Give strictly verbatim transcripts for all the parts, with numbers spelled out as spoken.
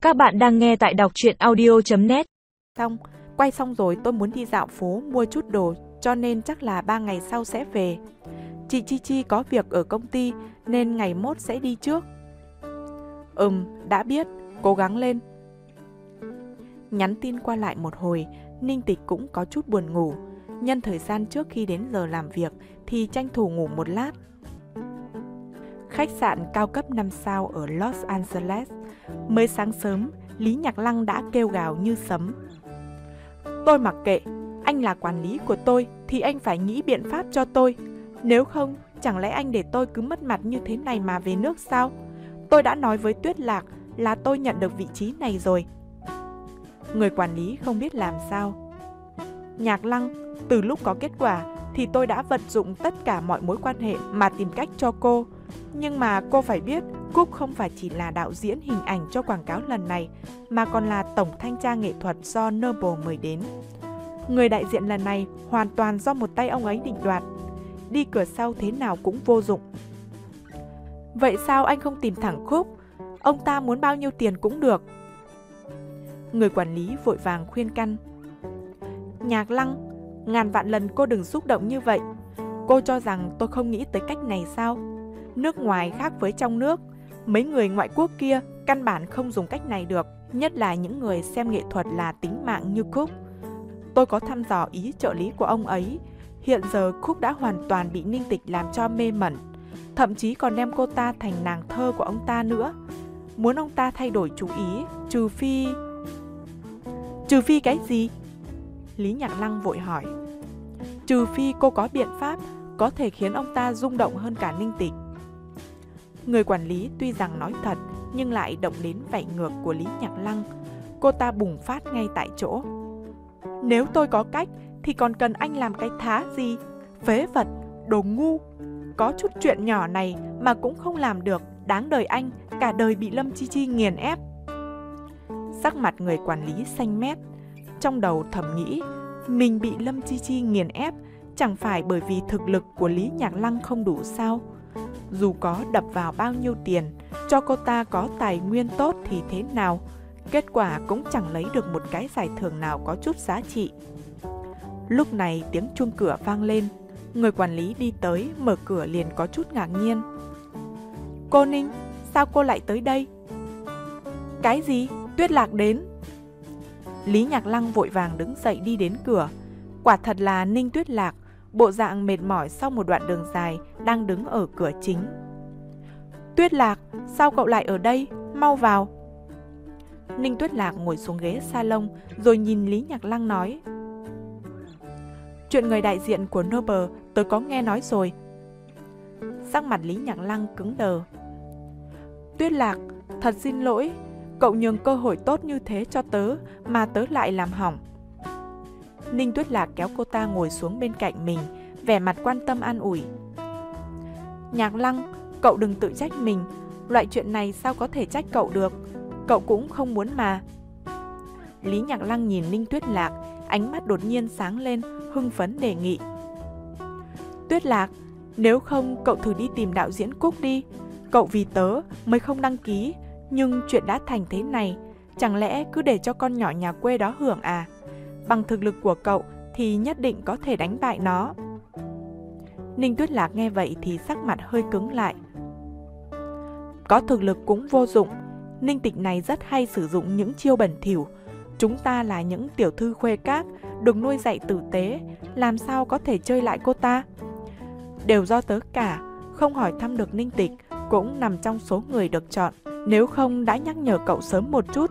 Các bạn đang nghe tại đọc truyện audio chấm net. Xong, quay xong rồi tôi muốn đi dạo phố mua chút đồ, cho nên chắc là ba ngày sau sẽ về. Chị Chi Chi có việc ở công ty nên ngày mốt sẽ đi trước. Ừm, đã biết, cố gắng lên. Nhắn tin qua lại một hồi, Ninh Tịch cũng có chút buồn ngủ. Nhân thời gian trước khi đến giờ làm việc thì tranh thủ ngủ một lát. Khách sạn cao cấp năm sao ở Los Angeles. Mới sáng sớm, Lý Nhạc Lăng đã kêu gào như sấm. Tôi mặc kệ, anh là quản lý của tôi thì anh phải nghĩ biện pháp cho tôi. Nếu không, chẳng lẽ anh để tôi cứ mất mặt như thế này mà về nước sao? Tôi đã nói với Tuyết Lạc là tôi nhận được vị trí này rồi. Người quản lý không biết làm sao. Nhạc Lăng, từ lúc có kết quả thì tôi đã vận dụng tất cả mọi mối quan hệ mà tìm cách cho cô. Nhưng mà cô phải biết, Cúc không phải chỉ là đạo diễn hình ảnh cho quảng cáo lần này, mà còn là tổng thanh tra nghệ thuật do Noble mời đến. Người đại diện lần này hoàn toàn do một tay ông ấy định đoạt. Đi cửa sau thế nào cũng vô dụng. Vậy sao anh không tìm thẳng Cúc? Ông ta muốn bao nhiêu tiền cũng được. Người quản lý vội vàng khuyên can. Nhạc Lăng, ngàn vạn lần cô đừng xúc động như vậy. Cô cho rằng tôi không nghĩ tới cách này sao? Nước ngoài khác với trong nước. Mấy người ngoại quốc kia căn bản không dùng cách này được. Nhất là những người xem nghệ thuật là tính mạng như Cúc. Tôi có thăm dò ý trợ lý của ông ấy. Hiện giờ Cúc đã hoàn toàn bị Ninh Tịch làm cho mê mẩn. Thậm chí còn đem cô ta thành nàng thơ của ông ta nữa. Muốn ông ta thay đổi chú ý, trừ phi... Trừ phi cái gì? Lý Nhạc Lăng vội hỏi. Trừ phi cô có biện pháp có thể khiến ông ta rung động hơn cả Ninh Tịch. Người quản lý tuy rằng nói thật nhưng lại động đến vảy ngược của Lý Nhạc Lăng. Cô ta bùng phát ngay tại chỗ. Nếu tôi có cách thì còn cần anh làm cái thá gì? Phế vật, đồ ngu. Có chút chuyện nhỏ này mà cũng không làm được. Đáng đời anh, cả đời bị Lâm Chi Chi nghiền ép. Sắc mặt người quản lý xanh mét. Trong đầu thầm nghĩ, mình bị Lâm Chi Chi nghiền ép chẳng phải bởi vì thực lực của Lý Nhạc Lăng không đủ sao? Dù có đập vào bao nhiêu tiền, cho cô ta có tài nguyên tốt thì thế nào? Kết quả cũng chẳng lấy được một cái giải thưởng nào có chút giá trị. Lúc này tiếng chuông cửa vang lên. Người quản lý đi tới, mở cửa liền có chút ngạc nhiên. Cô Ninh, sao cô lại tới đây? Cái gì? Tuyết Lạc đến. Lý Nhạc Lăng vội vàng đứng dậy đi đến cửa. Quả thật là Ninh Tuyết Lạc, bộ dạng mệt mỏi sau một đoạn đường dài, đang đứng ở cửa chính. Tuyết Lạc, sao cậu lại ở đây? Mau vào. Ninh Tuyết Lạc ngồi xuống ghế salon rồi nhìn Lý Nhạc Lăng nói. Chuyện người đại diện của Noble tớ có nghe nói rồi. Sắc mặt Lý Nhạc Lăng cứng đờ. Tuyết Lạc, thật xin lỗi, cậu nhường cơ hội tốt như thế cho tớ mà tớ lại làm hỏng. Ninh Tuyết Lạc kéo cô ta ngồi xuống bên cạnh mình, vẻ mặt quan tâm an ủi. Nhạc Lăng, cậu đừng tự trách mình, loại chuyện này sao có thể trách cậu được, cậu cũng không muốn mà. Lý Nhạc Lăng nhìn Ninh Tuyết Lạc, ánh mắt đột nhiên sáng lên, hưng phấn đề nghị. Tuyết Lạc, nếu không cậu thử đi tìm đạo diễn Cúc đi, cậu vì tớ mới không đăng ký, nhưng chuyện đã thành thế này, chẳng lẽ cứ để cho con nhỏ nhà quê đó hưởng à? Bằng thực lực của cậu thì nhất định có thể đánh bại nó. Ninh Tuyết Lạc nghe vậy thì sắc mặt hơi cứng lại. Có thực lực cũng vô dụng. Ninh Tịch này rất hay sử dụng những chiêu bẩn thỉu. Chúng ta là những tiểu thư khuê các, được nuôi dạy tử tế, làm sao có thể chơi lại cô ta? Đều do tớ cả, không hỏi thăm được Ninh Tịch, cũng nằm trong số người được chọn. Nếu không đã nhắc nhở cậu sớm một chút.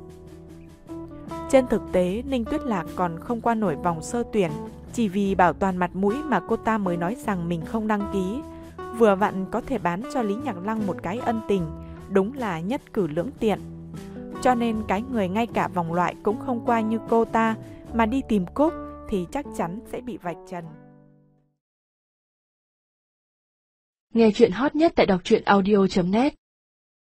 Trên thực tế, Ninh Tuyết Lạc còn không qua nổi vòng sơ tuyển. Chỉ vì bảo toàn mặt mũi mà cô ta mới nói rằng mình không đăng ký. Vừa vặn có thể bán cho Lý Nhạc Lăng một cái ân tình. Đúng là nhất cử lưỡng tiện. Cho nên cái người ngay cả vòng loại cũng không qua như cô ta mà đi tìm Cúc thì chắc chắn sẽ bị vạch trần. Nghe chuyện hot nhất tại đọc truyện audio chấm net.